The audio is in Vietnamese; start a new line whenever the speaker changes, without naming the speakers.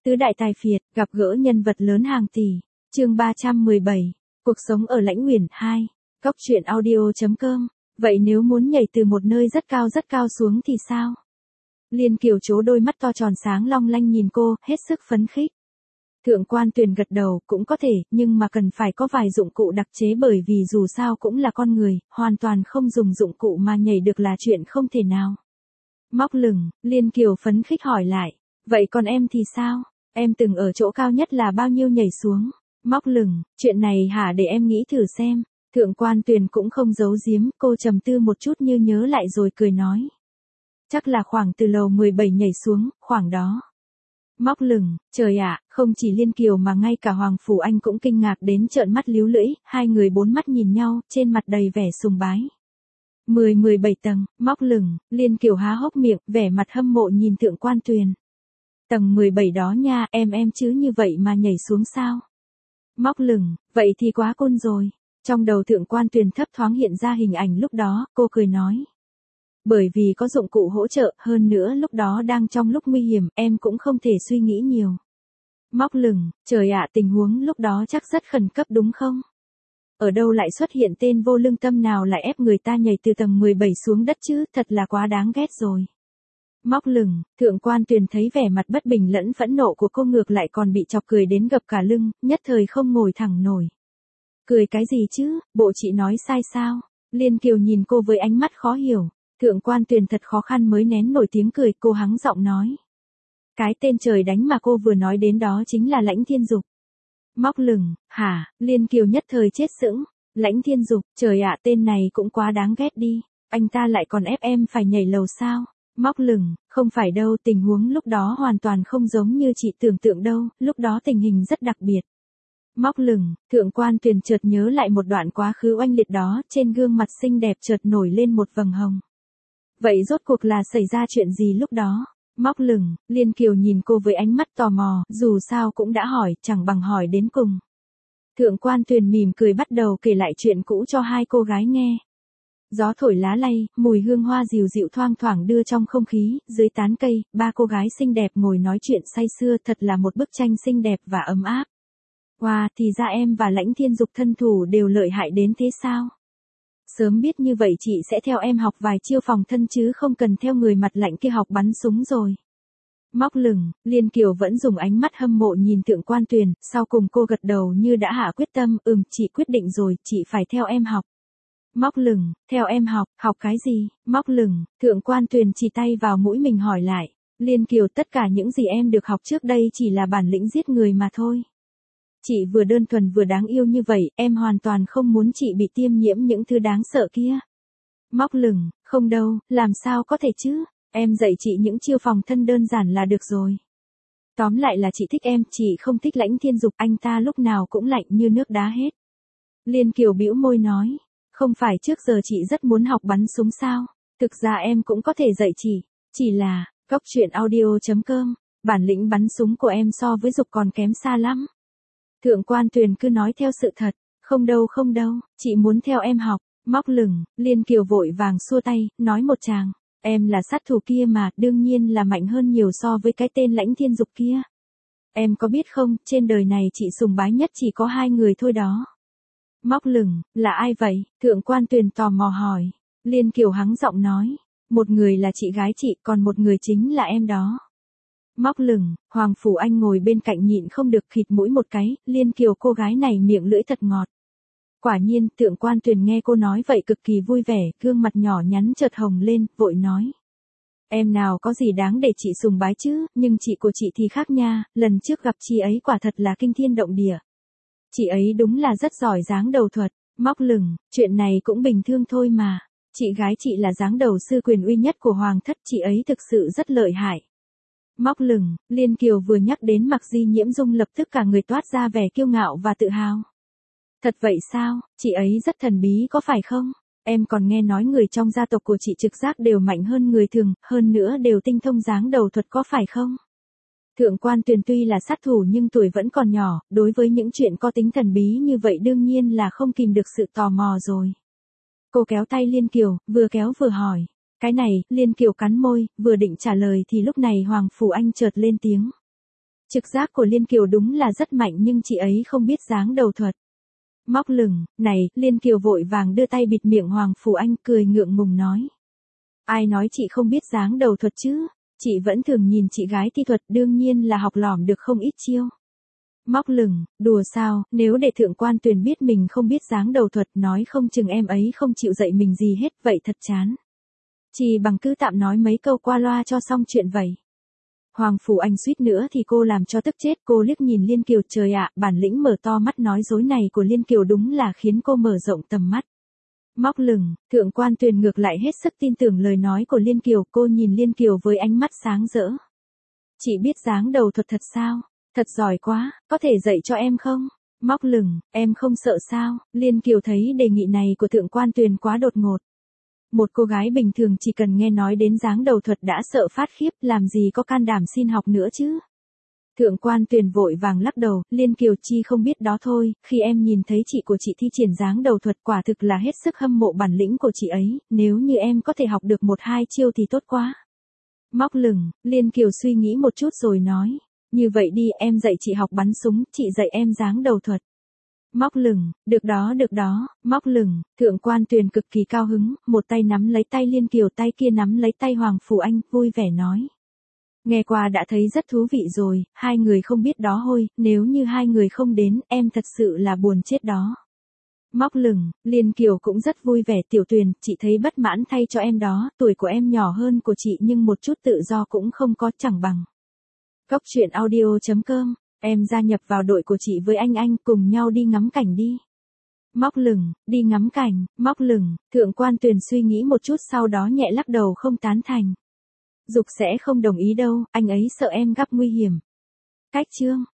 Tứ đại tài phiệt, gặp gỡ nhân vật lớn hàng tỷ. Chương 317. Cuộc sống ở Lãnh Uyển 2. Cóc truyện audio.com. Vậy nếu muốn nhảy từ một nơi rất cao xuống thì sao? Liên Kiều trố đôi mắt to tròn sáng long lanh nhìn cô, hết sức phấn khích. Thượng quan Tuyền gật đầu, cũng có thể, nhưng mà cần phải có vài dụng cụ đặc chế bởi vì dù sao cũng là con người, hoàn toàn không dùng dụng cụ mà nhảy được là chuyện không thể nào. Móc lửng, Liên Kiều phấn khích hỏi lại. Vậy còn em thì sao? Em từng ở chỗ cao nhất là bao nhiêu nhảy xuống? Móc lửng, chuyện này hả, để em nghĩ thử xem. Thượng quan Tuyền cũng không giấu giếm, cô trầm tư một chút như nhớ lại rồi cười nói. Chắc là khoảng từ lầu 17 nhảy xuống, khoảng đó. Móc lửng, trời ạ, không chỉ Liên Kiều mà ngay cả Hoàng Phủ Anh cũng kinh ngạc đến trợn mắt líu lưỡi, hai người bốn mắt nhìn nhau, trên mặt đầy vẻ sùng bái. 17 tầng, móc lửng, Liên Kiều há hốc miệng, vẻ mặt hâm mộ nhìn Thượng quan Tuyền. Tầng 17 đó nha, em chứ như vậy mà nhảy xuống sao? Móc lửng, vậy thì quá cool rồi. Trong đầu Thượng quan Tuyền thấp thoáng hiện ra hình ảnh lúc đó, cô cười nói. Bởi vì có dụng cụ hỗ trợ, hơn nữa lúc đó đang trong lúc nguy hiểm, em cũng không thể suy nghĩ nhiều. Móc lửng, trời ạ, tình huống lúc đó chắc rất khẩn cấp đúng không? Ở đâu lại xuất hiện tên vô lương tâm nào lại ép người ta nhảy từ tầng 17 xuống đất chứ, thật là quá đáng ghét rồi. Móc lửng, Thượng quan Tuyền thấy vẻ mặt bất bình lẫn phẫn nộ của cô ngược lại còn bị chọc cười đến gập cả lưng, nhất thời không ngồi thẳng nổi. Cười cái gì chứ, bộ chị nói sai sao? Liên Kiều nhìn cô với ánh mắt khó hiểu. Thượng quan Tuyền thật khó khăn mới nén nổi tiếng cười, cô hắng giọng nói. Cái tên trời đánh mà cô vừa nói đến đó chính là Lãnh Thiên Dục. Móc lửng, hả, Liên Kiều nhất thời chết sững. Lãnh Thiên Dục, trời ạ, tên này cũng quá đáng ghét đi. Anh ta lại còn ép em phải nhảy lầu sao? Móc lửng, không phải đâu, tình huống lúc đó hoàn toàn không giống như chị tưởng tượng đâu, lúc đó tình hình rất đặc biệt. Móc lửng, Thượng quan Tuyền chợt nhớ lại một đoạn quá khứ oanh liệt đó, trên gương mặt xinh đẹp chợt nổi lên một vầng hồng. Vậy rốt cuộc là xảy ra chuyện gì lúc đó? Móc lửng, Liên Kiều nhìn cô với ánh mắt tò mò, dù sao cũng đã hỏi, chẳng bằng hỏi đến cùng. Thượng quan Tuyền mỉm cười bắt đầu kể lại chuyện cũ cho hai cô gái nghe. Gió thổi lá lay, mùi hương hoa dịu dịu thoang thoảng đưa trong không khí, dưới tán cây, ba cô gái xinh đẹp ngồi nói chuyện say sưa, thật là một bức tranh xinh đẹp và ấm áp. Wow, thì ra em và Lãnh Thiên Dục thân thủ đều lợi hại đến thế sao? Sớm biết như vậy chị sẽ theo em học vài chiêu phòng thân chứ không cần theo người mặt lạnh kia học bắn súng rồi. Móc lửng, Liên Kiều vẫn dùng ánh mắt hâm mộ nhìn Thượng quan Tuyền, sau cùng cô gật đầu như đã hạ quyết tâm, chị quyết định rồi, chị phải theo em học. Móc lửng, theo em học cái gì? Móc lửng, Thượng quan Tuyền chỉ tay vào mũi mình hỏi lại. Liên Kiều, tất cả những gì em được học trước đây chỉ là bản lĩnh giết người mà thôi. Chị vừa đơn thuần vừa đáng yêu như vậy, em hoàn toàn không muốn chị bị tiêm nhiễm những thứ đáng sợ kia. Móc lửng, không đâu, làm sao có thể chứ, em dạy chị những chiêu phòng thân đơn giản là được rồi. Tóm lại là chị thích em, chị không thích Lãnh Thiên Dục, anh ta lúc nào cũng lạnh như nước đá hết. Liên Kiều bĩu môi nói, không phải trước giờ chị rất muốn học bắn súng sao, thực ra em cũng có thể dạy chị, chỉ là, cóc truyện audio.com, bản lĩnh bắn súng của em so với Dục còn kém xa lắm. Thượng quan Tuyền cứ nói theo sự thật, không đâu, chị muốn theo em học. Móc lửng, Liên Kiều vội vàng xua tay, nói một tràng, em là sát thủ kia mà, đương nhiên là mạnh hơn nhiều so với cái tên Lãnh Thiên Dục kia. Em có biết không, trên đời này chị sùng bái nhất chỉ có hai người thôi đó. Móc lửng, là ai vậy? Thượng quan Tuyền tò mò hỏi. Liên Kiều hắng giọng nói, một người là chị gái chị, còn một người chính là em đó. Móc lửng, Hoàng Phủ Anh ngồi bên cạnh nhịn không được khịt mũi một cái, Liên Kiều cô gái này miệng lưỡi thật ngọt. Quả nhiên, Thượng quan Tuyền nghe cô nói vậy cực kỳ vui vẻ, gương mặt nhỏ nhắn chợt hồng lên, vội nói. Em nào có gì đáng để chị sùng bái chứ, nhưng chị của chị thì khác nha, lần trước gặp chị ấy quả thật là kinh thiên động địa. Chị ấy đúng là rất giỏi dáng đầu thuật. Móc lửng, chuyện này cũng bình thường thôi mà. Chị gái chị là dáng đầu sư quyền uy nhất của Hoàng thất, chị ấy thực sự rất lợi hại. Móc lửng, Liên Kiều vừa nhắc đến Mạc Di Nhiễm Dung lập tức cả người toát ra vẻ kiêu ngạo và tự hào. Thật vậy sao, chị ấy rất thần bí có phải không? Em còn nghe nói người trong gia tộc của chị trực giác đều mạnh hơn người thường, hơn nữa đều tinh thông dáng đầu thuật có phải không? Thượng quan Tuyền tuy là sát thủ nhưng tuổi vẫn còn nhỏ, đối với những chuyện có tính thần bí như vậy đương nhiên là không kìm được sự tò mò rồi. Cô kéo tay Liên Kiều, vừa kéo vừa hỏi. Cái này, Liên Kiều cắn môi, vừa định trả lời thì lúc này Hoàng Phủ Anh chợt lên tiếng. Trực giác của Liên Kiều đúng là rất mạnh nhưng chị ấy không biết dáng đầu thuật. Móc lửng, này, Liên Kiều vội vàng đưa tay bịt miệng Hoàng Phủ Anh cười ngượng ngùng nói. Ai nói chị không biết dáng đầu thuật chứ, chị vẫn thường nhìn chị gái thi thuật đương nhiên là học lỏm được không ít chiêu. Móc lửng, đùa sao, nếu để Thượng Quan Tuyền biết mình không biết dáng đầu thuật nói không chừng em ấy không chịu dạy mình gì hết vậy thật chán. Chỉ bằng cứ tạm nói mấy câu qua loa cho xong chuyện vậy. Hoàng Phủ Anh suýt nữa thì cô làm cho tức chết, cô liếc nhìn Liên Kiều, trời ạ, bản lĩnh mở to mắt nói dối này của Liên Kiều đúng là khiến cô mở rộng tầm mắt. Móc lửng, Thượng Quan Tuyền ngược lại hết sức tin tưởng lời nói của Liên Kiều, cô nhìn Liên Kiều với ánh mắt sáng rỡ. Chị biết dáng đầu thuật thật sao? Thật giỏi quá, có thể dạy cho em không? Móc lửng, em không sợ sao? Liên Kiều thấy đề nghị này của Thượng Quan Tuyền quá đột ngột. Một cô gái bình thường chỉ cần nghe nói đến dáng đầu thuật đã sợ phát khiếp, làm gì có can đảm xin học nữa chứ. Thượng Quan Tuyền vội vàng lắc đầu, Liên Kiều chi không biết đó thôi, khi em nhìn thấy chị của chị thi triển dáng đầu thuật quả thực là hết sức hâm mộ bản lĩnh của chị ấy, nếu như em có thể học được 1-2 chiêu thì tốt quá. Móc lửng, Liên Kiều suy nghĩ một chút rồi nói, như vậy đi em dạy chị học bắn súng, chị dạy em dáng đầu thuật. Móc lửng, được đó, móc lửng, Thượng Quan Tuyền cực kỳ cao hứng, một tay nắm lấy tay Liên Kiều, tay kia nắm lấy tay Hoàng Phủ Anh, vui vẻ nói. Nghe qua đã thấy rất thú vị rồi, hai người không biết đó hôi, nếu như hai người không đến, em thật sự là buồn chết đó. Móc lửng, Liên Kiều cũng rất vui vẻ, Tiểu Tuyền, chị thấy bất mãn thay cho em đó, tuổi của em nhỏ hơn của chị nhưng một chút tự do cũng không có, chẳng bằng. Góc truyện audio.com, em gia nhập vào đội của chị với anh cùng nhau đi ngắm cảnh đi. Móc lửng, đi ngắm cảnh, móc lửng, Thượng Quan Tuyền suy nghĩ một chút sau đó nhẹ lắc đầu không tán thành. Dục sẽ không đồng ý đâu, anh ấy sợ em gặp nguy hiểm. Cách chương